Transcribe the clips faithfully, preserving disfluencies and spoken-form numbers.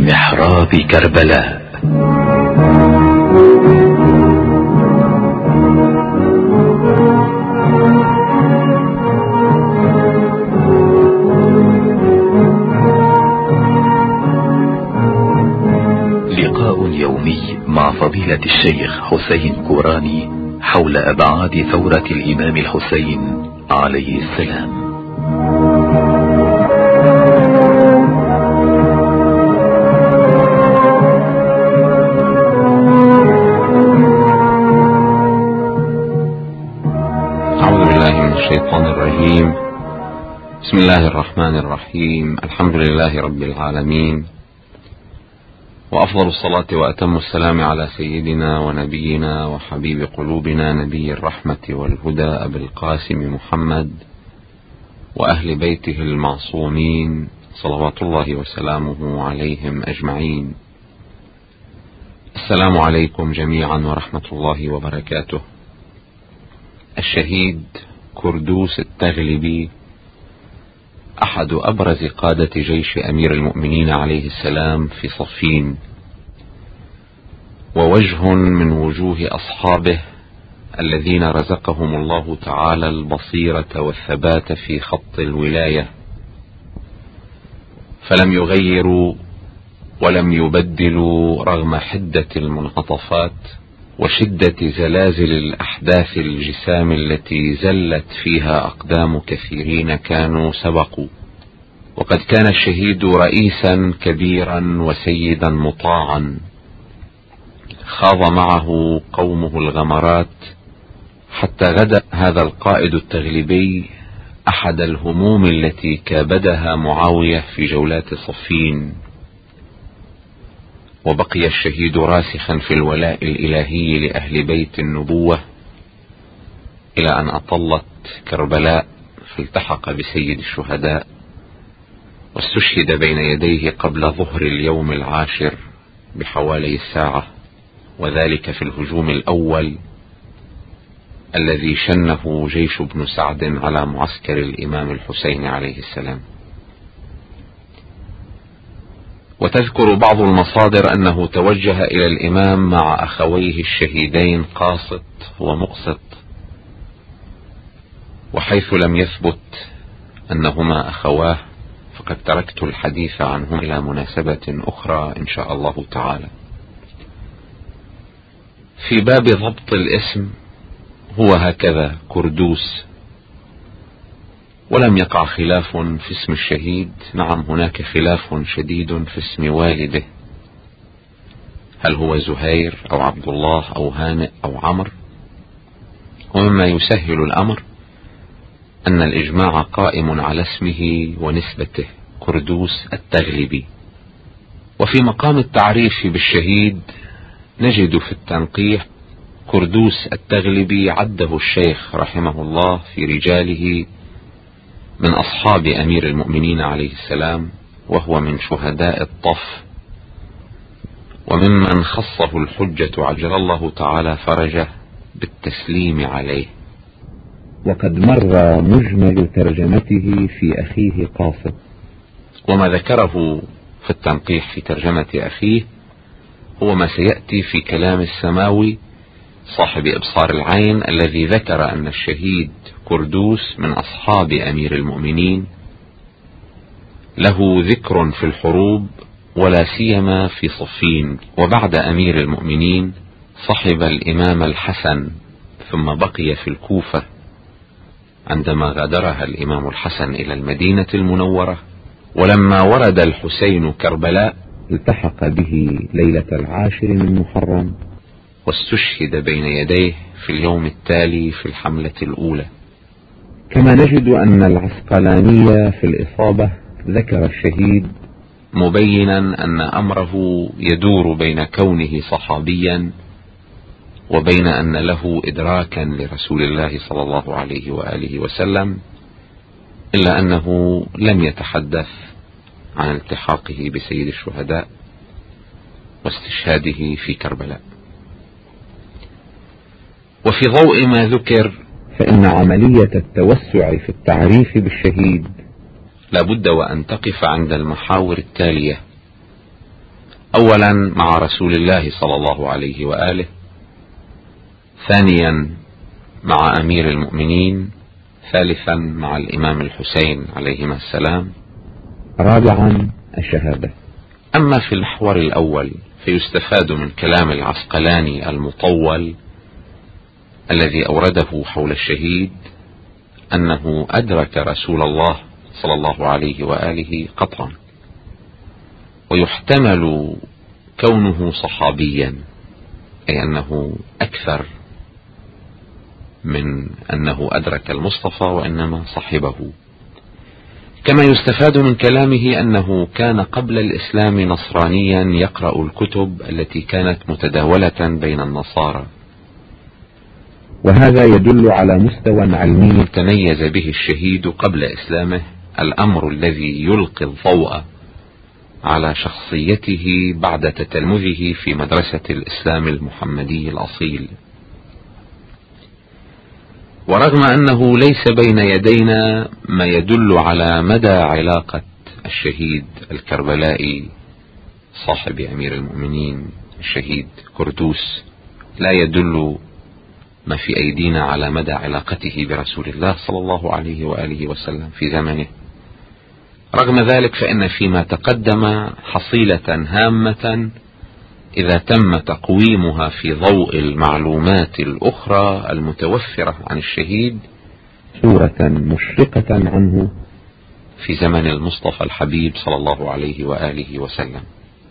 محراب كربلاء. لقاء يومي مع فضيلة الشيخ حسين كوراني حول أبعاد ثورة الإمام الحسين عليه السلام. الشيطان الرجيم. بسم الله الرحمن الرحيم. الحمد لله رب العالمين، وأفضل الصلاة وأتم السلام على سيدنا ونبينا وحبيب قلوبنا نبي الرحمة والهدى أبي القاسم محمد وأهل بيته المعصومين صلوات الله وسلامه عليهم أجمعين. السلام عليكم جميعا ورحمة الله وبركاته. الشهيد كردوس التغلبي أحد أبرز قادة جيش أمير المؤمنين عليه السلام في صفين، ووجه من وجوه أصحابه الذين رزقهم الله تعالى البصيرة والثبات في خط الولاية، فلم يغيروا ولم يبدلوا رغم حدة المنعطفات وشدة زلازل الأحداث الجسام التي زلت فيها أقدام كثيرين كانوا سبقوا. وقد كان الشهيد رئيسا كبيرا وسيدا مطاعا، خاض معه قومه الغمرات حتى غدا هذا القائد التغلبي أحد الهموم التي كابدها معاوية في جولات صفين. وبقي الشهيد راسخا في الولاء الإلهي لأهل بيت النبوة إلى أن أطلت كربلاء، فالتحق بسيد الشهداء واستشهد بين يديه قبل ظهر اليوم العاشر بحوالي الساعة، وذلك في الهجوم الأول الذي شنه جيش بن سعد على معسكر الإمام الحسين عليه السلام. وتذكر بعض المصادر أنه توجه إلى الإمام مع أخويه الشهيدين قاسط ومقسط، وحيث لم يثبت أنهما أخواه فقد تركت الحديث عنهم إلى مناسبة أخرى إن شاء الله تعالى. في باب ضبط الاسم هو هكذا: كردوس. ولم يقع خلاف في اسم الشهيد، نعم هناك خلاف شديد في اسم والده، هل هو زهير أو عبد الله أو هانئ أو عمرو. ومما يسهل الأمر أن الإجماع قائم على اسمه ونسبته، كردوس التغلبي. وفي مقام التعريف بالشهيد نجد في التنقيح كردوس التغلبي عده الشيخ رحمه الله في رجاله من أصحاب أمير المؤمنين عليه السلام، وهو من شهداء الطف، وممن خصه الحجة عجل الله تعالى فرجه بالتسليم عليه. وقد مر مجمل ترجمته في أخيه قاسط، وما ذكره في التنقيح في ترجمة أخيه هو ما سيأتي في كلام السماوي صاحب إبصار العين، الذي ذكر أن الشهيد كردوس من أصحاب أمير المؤمنين، له ذكر في الحروب ولا سيما في صفين. وبعد أمير المؤمنين صحب الإمام الحسن، ثم بقي في الكوفة عندما غادرها الإمام الحسن إلى المدينة المنورة. ولما ورد الحسين كربلاء التحق به ليلة العاشر من محرم، واستشهد بين يديه في اليوم التالي في الحملة الأولى. كما نجد أن العسقلاني في الإصابة ذكر الشهيد مبينا أن أمره يدور بين كونه صحابيا وبين أن له إدراكا لرسول الله صلى الله عليه وآله وسلم، إلا أنه لم يتحدث عن التحاقه بسيد الشهداء واستشهاده في كربلاء. وفي ضوء ما ذكر فإن عملية التوسع في التعريف بالشهيد لابد وأن تقف عند المحاور التالية: أولا مع رسول الله صلى الله عليه وآله، ثانيا مع أمير المؤمنين، ثالثا مع الإمام الحسين عليهما السلام، رابعا الشهادة. أما في المحور الأول فيستفاد من كلام العسقلاني المطول الذي أورده حول الشهيد أنه أدرك رسول الله صلى الله عليه وآله قطعا، ويحتمل كونه صحابيا، أي أنه أكثر من أنه أدرك المصطفى وإنما صحبه. كما يستفاد من كلامه أنه كان قبل الإسلام نصرانيا يقرأ الكتب التي كانت متداولة بين النصارى، وهذا يدل على مستوى علمي تميز به الشهيد قبل إسلامه، الأمر الذي يلقي الضوء على شخصيته بعد تتلمذه في مدرسة الإسلام المحمدي الأصيل. ورغم أنه ليس بين يدينا ما يدل على مدى علاقة الشهيد الكربلائي صاحب أمير المؤمنين الشهيد كردوس، لا يدل ما في أيدينا على مدى علاقته برسول الله صلى الله عليه وآله وسلم في زمنه. رغم ذلك فإن فيما تقدم حصيلة هامة إذا تم تقويمها في ضوء المعلومات الأخرى المتوفرة عن الشهيد، صورة مشرقة عنه في زمن المصطفى الحبيب صلى الله عليه وآله وسلم.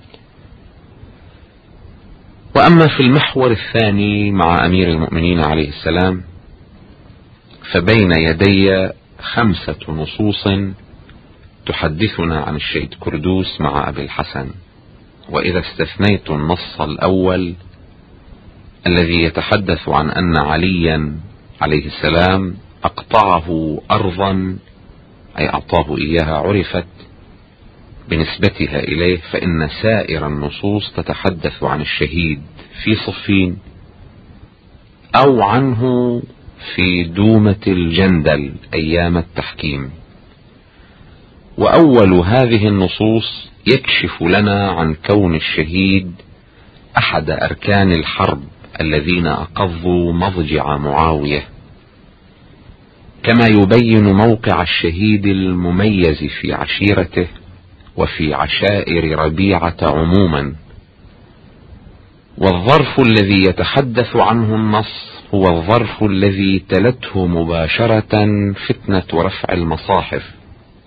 وأما في المحور الثاني مع أمير المؤمنين عليه السلام، فبين يدي خمسة نصوص تحدثنا عن الشهيد كردوس مع أبي الحسن. وإذا استثنيت النص الأول الذي يتحدث عن أن عليا عليه السلام أقطعه أرضا، أي أعطاه إياها عرفت بنسبتها إليه، فإن سائر النصوص تتحدث عن الشهيد في صفين أو عنه في دومة الجندل أيام التحكيم. وأول هذه النصوص يكشف لنا عن كون الشهيد أحد أركان الحرب الذين أقضوا مضجع معاوية، كما يبين موقع الشهيد المميز في عشيرته وفي عشائر ربيعة عموما. والظرف الذي يتحدث عنه النص هو الظرف الذي تلته مباشرة فتنة رفع المصاحف.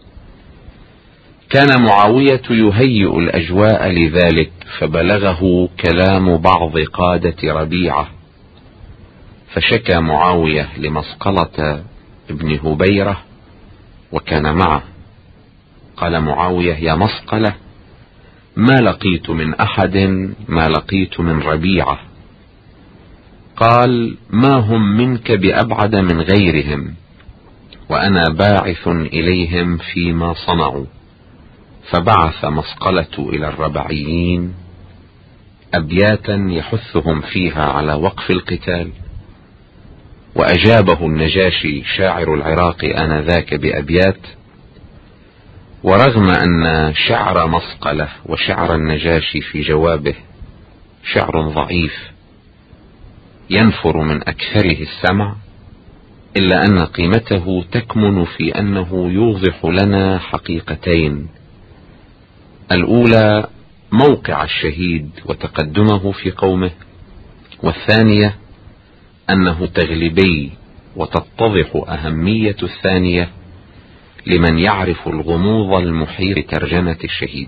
كان معاوية يهيئ الأجواء لذلك، فبلغه كلام بعض قادة ربيعة، فشكى معاوية لمصقلة ابن هبيرة وكان معه. قال معاوية: يا مصقلة، ما لقيت من أحد ما لقيت من ربيعة. قال: ما هم منك بأبعد من غيرهم، وأنا باعث إليهم فيما صنعوا. فبعث مصقلة إلى الربعيين أبياتا يحثهم فيها على وقف القتال، وأجابه النجاشي شاعر العراق آنذاك بأبيات. ورغم أن شعر مصقلة وشعر النجاشي في جوابه شعر ضعيف ينفر من أكثره السمع، إلا أن قيمته تكمن في أنه يوضح لنا حقيقتين: الأولى موقع الشهيد وتقدمه في قومه، والثانية أنه تغلبي، وتتضح أهمية الثانية لمن يعرف الغموض المحيط بترجمة الشهيد.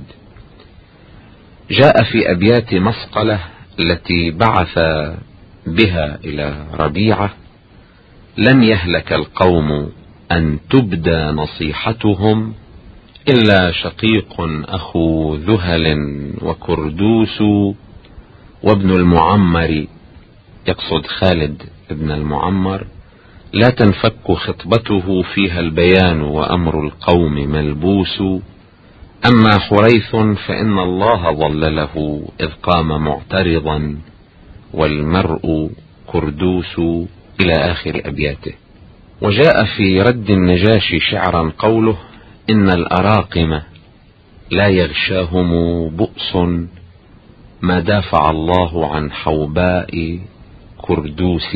جاء في أبيات مصقلة التي بعث بها إلى ربيعة: لن يهلك القوم أن تبدى نصيحتهم، إلا شقيق أخو ذهل وكردوس وابن المعمر، يقصد خالد ابن المعمر، لا تنفك خطبته فيها البيان وأمر القوم ملبوس. أما حريث فإن الله ظلله إذ قام معترضا، والمرء كردوس، إلى آخر أبياته. وجاء في رد النجاشي شعرا قوله: إن الأراقم لا يغشاهم بؤس ما دافع الله عن حوباء كردوس.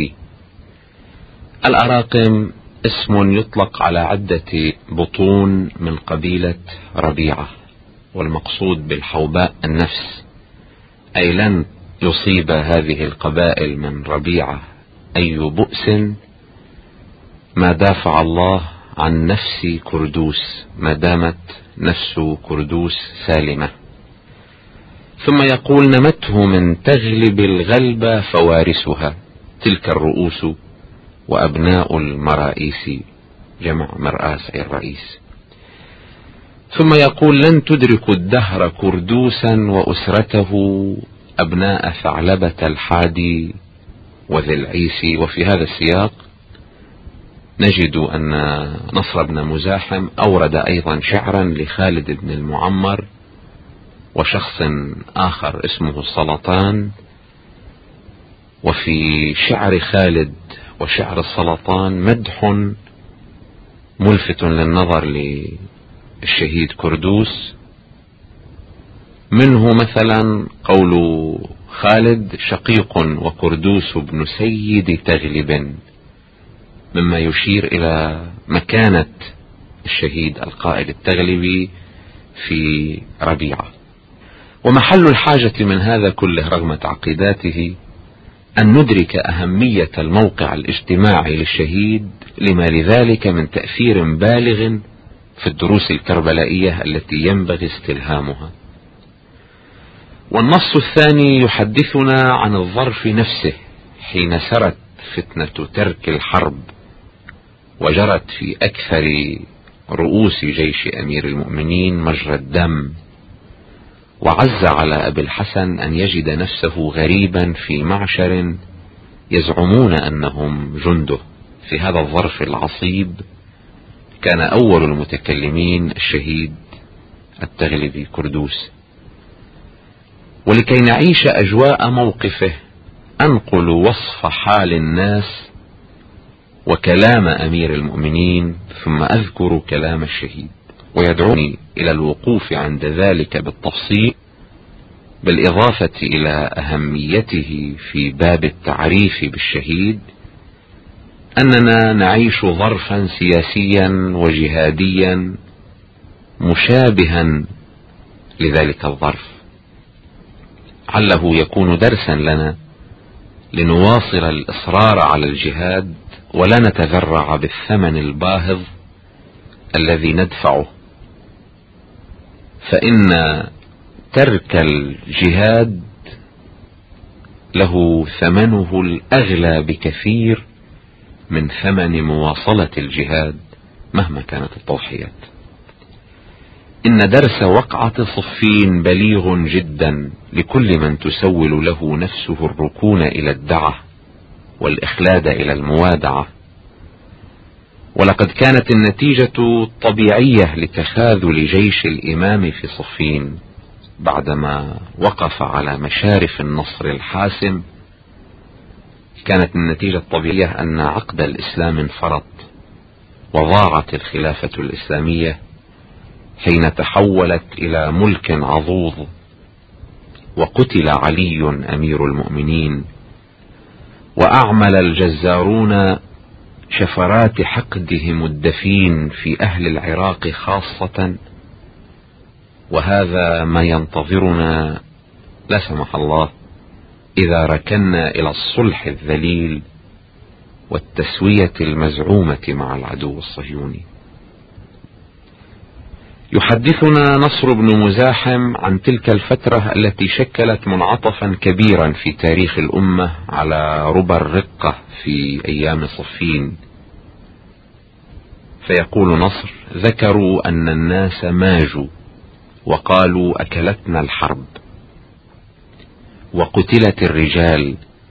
الأراقم اسم يطلق على عدة بطون من قبيلة ربيعة، والمقصود بالحوباء النفس، أي لن يصيب هذه القبائل من ربيعة أي بؤس ما دافع الله عن نفس كردوس، ما دامت نفس كردوس سالمة. ثم يقول: نمته من تغلب الغلب فوارسها، تلك الرؤوس وأبناء المرائيس، جمع مرآس أي الرئيس. ثم يقول: لن تدرك الدهر كردوسا وأسرته أبناء ثعلبة الحادي وذي العيس. وفي هذا السياق نجد أن نصر بن مزاحم أورد أيضا شعرا لخالد بن المعمر وشخص آخر اسمه السلطان. وفي شعر خالد وشعر السلطان مدح ملفت للنظر للشهيد كردوس، منه مثلا قول خالد: شقيق وكردوس بن سيد تغلب، مما يشير إلى مكانة الشهيد القائد التغلبي في ربيعة. ومحل الحاجة من هذا كله رغم تعقيداته أن ندرك أهمية الموقع الاجتماعي للشهيد، لما لذلك من تأثير بالغ في الدروس الكربلائية التي ينبغي استلهامها. والنص الثاني يحدثنا عن الظرف نفسه حين سرت فتنة ترك الحرب وجرت في أكثر رؤوس جيش أمير المؤمنين مجرى الدم، وعز على أبي الحسن أن يجد نفسه غريبا في معشر يزعمون أنهم جنده. في هذا الظرف العصيب كان أول المتكلمين الشهيد التغلبي كردوس. ولكي نعيش أجواء موقفه أنقل وصف حال الناس وكلام أمير المؤمنين، ثم أذكر كلام الشهيد، ويدعوني إلى الوقوف عند ذلك بالتفصيل، بالإضافة إلى أهميته في باب التعريف بالشهيد، أننا نعيش ظرفا سياسيا وجهاديا مشابها لذلك الظرف، عله يكون درسا لنا لنواصل الإصرار على الجهاد ولا نتذرع بالثمن الباهظ الذي ندفعه. فإن ترك الجهاد له ثمنه الأغلى بكثير من ثمن مواصلة الجهاد مهما كانت التضحيات. إن درس وقعة صفين بليغ جدا لكل من تسول له نفسه الركون إلى الدعة والإخلاد إلى الموادعة. ولقد كانت النتيجة طبيعية لتخاذل جيش الإمام في صفين بعدما وقف على مشارف النصر الحاسم. كانت النتيجة الطبيعية أن عقد الإسلام انفرط وضاعت الخلافة الإسلامية حين تحولت إلى ملك عضوض، وقتل علي أمير المؤمنين، وأعمل الجزارون شفرات حقدهم الدفين في أهل العراق خاصة. وهذا ما ينتظرنا لا سمح الله إذا ركنا إلى الصلح الذليل والتسوية المزعومة مع العدو الصهيوني. يحدثنا نصر بن مزاحم عن تلك الفترة التي شكلت منعطفا كبيرا في تاريخ الأمة على ربى الرقة في أيام صفين. فيقول نصر: ذكروا أن الناس ماجوا وقالوا أكلتنا الحرب وقتلت الرجال،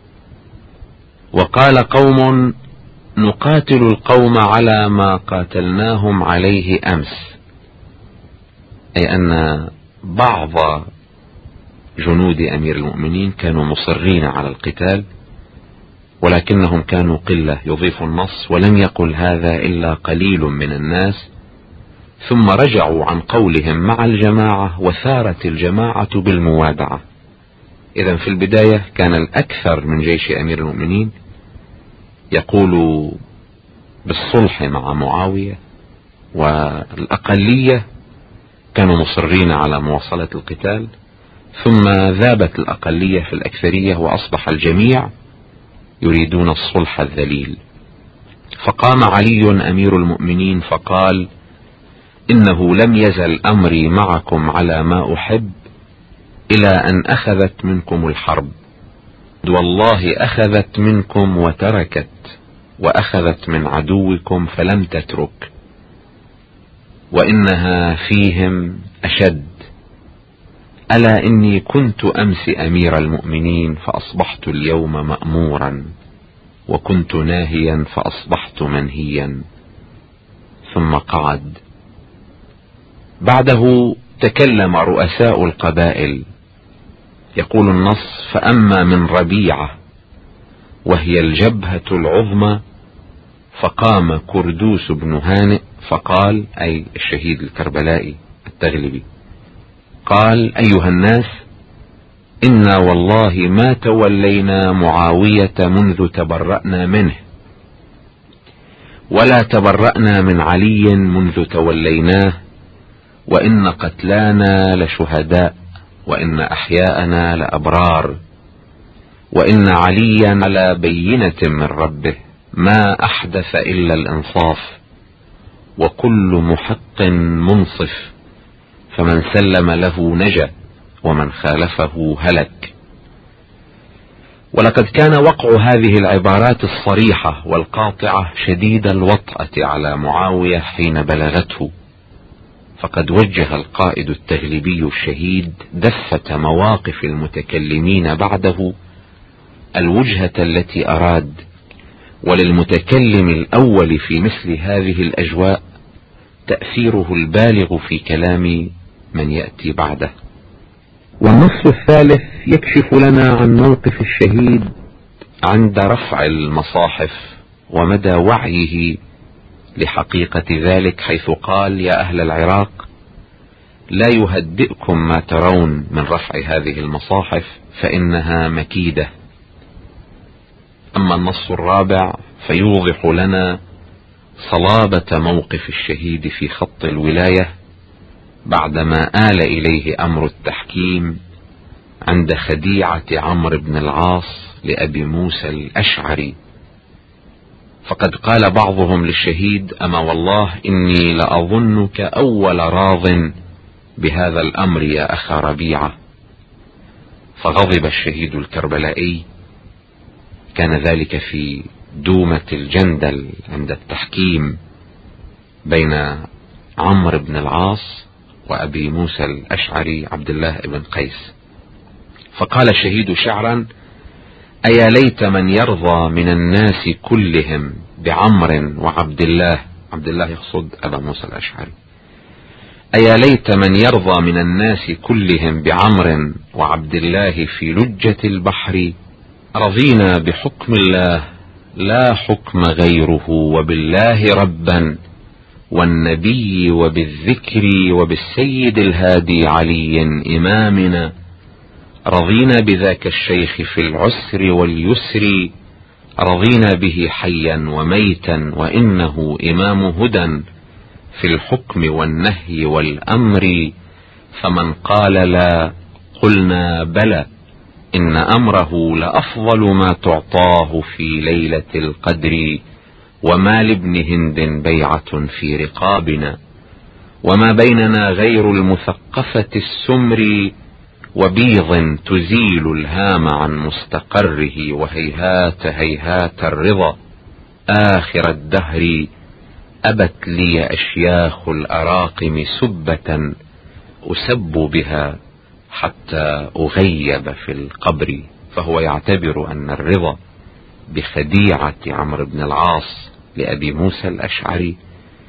وقال قوم نقاتل القوم على ما قاتلناهم عليه أمس، أي أن بعض جنود أمير المؤمنين كانوا مصرين على القتال ولكنهم كانوا قلة. يضيف النص: ولم يقل هذا إلا قليل من الناس، ثم رجعوا عن قولهم مع الجماعة وثارت الجماعة بالموادعة. إذن في البداية كان الأكثر من جيش أمير المؤمنين يقول بالصلح مع معاوية، والأقلية كانوا مصرين على مواصلة القتال، ثم ذابت الأقلية في الأكثرية وأصبح الجميع يريدون الصلح الذليل. فقام علي أمير المؤمنين فقال: إنه لم يزل أمري معكم على ما أحب إلى أن أخذت منكم الحرب، والله أخذت منكم وتركت، وأخذت من عدوكم فلم تترك، وإنها فيهم أشد. ألا إني كنت أمس أمير المؤمنين فأصبحت اليوم مأمورا، وكنت ناهيا فأصبحت منهيا. ثم قعد. بعده تكلم رؤساء القبائل، يقول النص: فأما من ربيعة وهي الجبهة العظمى فقام كردوس بن هانئ فقال، أي الشهيد الكربلائي التغلبي، قال: أيها الناس، إنا والله ما تولينا معاوية منذ تبرأنا منه، ولا تبرأنا من علي منذ توليناه، وإن قتلانا لشهداء، وإن أحياءنا لأبرار، وإن عليا على بينة من ربه، ما أحدث إلا الإنصاف، وكل محق منصف، فمن سلم له نجا، ومن خالفه هلك. ولقد كان وقع هذه العبارات الصريحة والقاطعة شديد الوطأة على معاوية حين بلغته، فقد وجه القائد التغلبي الشهيد دفة مواقف المتكلمين بعده الوجهة التي أراد. وللمتكلم الأول في مثل هذه الأجواء تأثيره البالغ في كلام من يأتي بعده. والنص الثالث يكشف لنا عن موقف الشهيد عند رفع المصاحف ومدى وعيه لحقيقة ذلك، حيث قال: يا أهل العراق، لا يهدئكم ما ترون من رفع هذه المصاحف فإنها مكيدة. أما النص الرابع فيوضح لنا صلابة موقف الشهيد في خط الولاية بعدما آل إليه أمر التحكيم عند خديعة عمرو بن العاص لأبي موسى الأشعري. فقد قال بعضهم للشهيد: أما والله إني لأظنك أول راض بهذا الأمر يا أخا ربيعة. فغضب الشهيد الكربلائي، كان ذلك في دومة الجندل عند التحكيم بين عمرو بن العاص وأبي موسى الأشعري عبد الله بن قيس. فقال الشهيد شعرا: أيا ليت من يرضى من الناس كلهم بعمر وعبد الله، عبد الله يقصد أبا موسى الأشعري، أيا ليت من يرضى من الناس كلهم بعمر وعبد الله في لجة البحر، رضينا بحكم الله لا حكم غيره، وبالله ربا، والنبي وبالذكر وبالسيد الهادي علي إمامنا، رضينا بذاك الشيخ في العسر واليسر، رضينا به حيا وميتا، وإنه إمام هدى في الحكم والنهي والأمر، فمن قال لا قلنا بلى، إن أمره لأفضل ما تعطاه في ليلة القدر، وما لابن هند بيعة في رقابنا، وما بيننا غير المثقفة السمر، وبيض تزيل الهام عن مستقره، وهيهات هيهات الرضا، آخر الدهر أبت لي أشياخ الأراقم سبة، أسب بها حتى أغيب في القبر. فهو يعتبر أن الرضا بخديعة عمرو بن العاص لأبي موسى الأشعري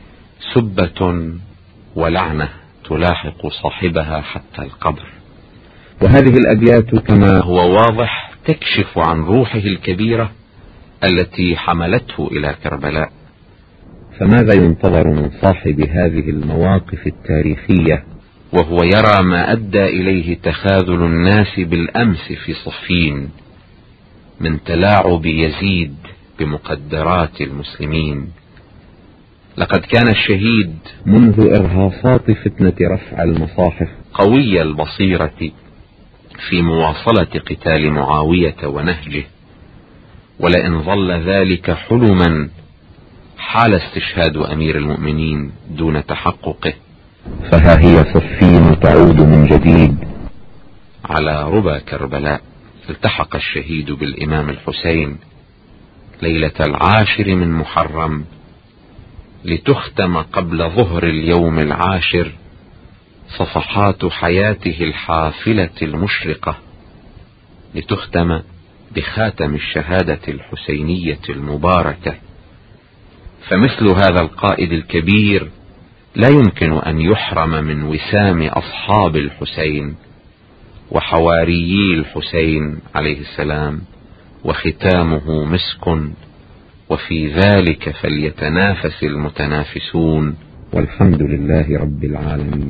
سبة ولعنة تلاحق صاحبها حتى القبر. وهذه الأبيات كما هو واضح تكشف عن روحه الكبيرة التي حملته إلى كربلاء. فماذا ينتظر من صاحب هذه المواقف التاريخية وهو يرى ما أدى إليه تخاذل الناس بالأمس في صفين من تلاعب يزيد بمقدرات المسلمين. لقد كان الشهيد منذ إرهاصات فتنة رفع المصاحف قوي البصيرة في مواصلة قتال معاوية ونهجه، ولئن ظل ذلك حلما حال استشهاد أمير المؤمنين دون تحققه، فها هي صفين تعود من جديد. على ربى كربلاء التحق الشهيد بالإمام الحسين ليلة العاشر من محرم لتختم قبل ظهر اليوم العاشر صفحات حياته الحافلة المشرقة، لتختم بخاتم الشهادة الحسينية المباركة. فمثل هذا القائد الكبير لا يمكن أن يحرم من وسام أصحاب الحسين وحواريي الحسين عليه السلام، وختامه مسك، وفي ذلك فليتنافس المتنافسون، والحمد لله رب العالمين.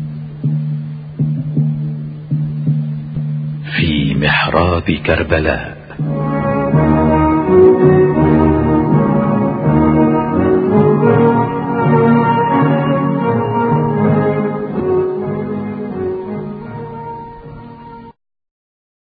في محراب كربلاء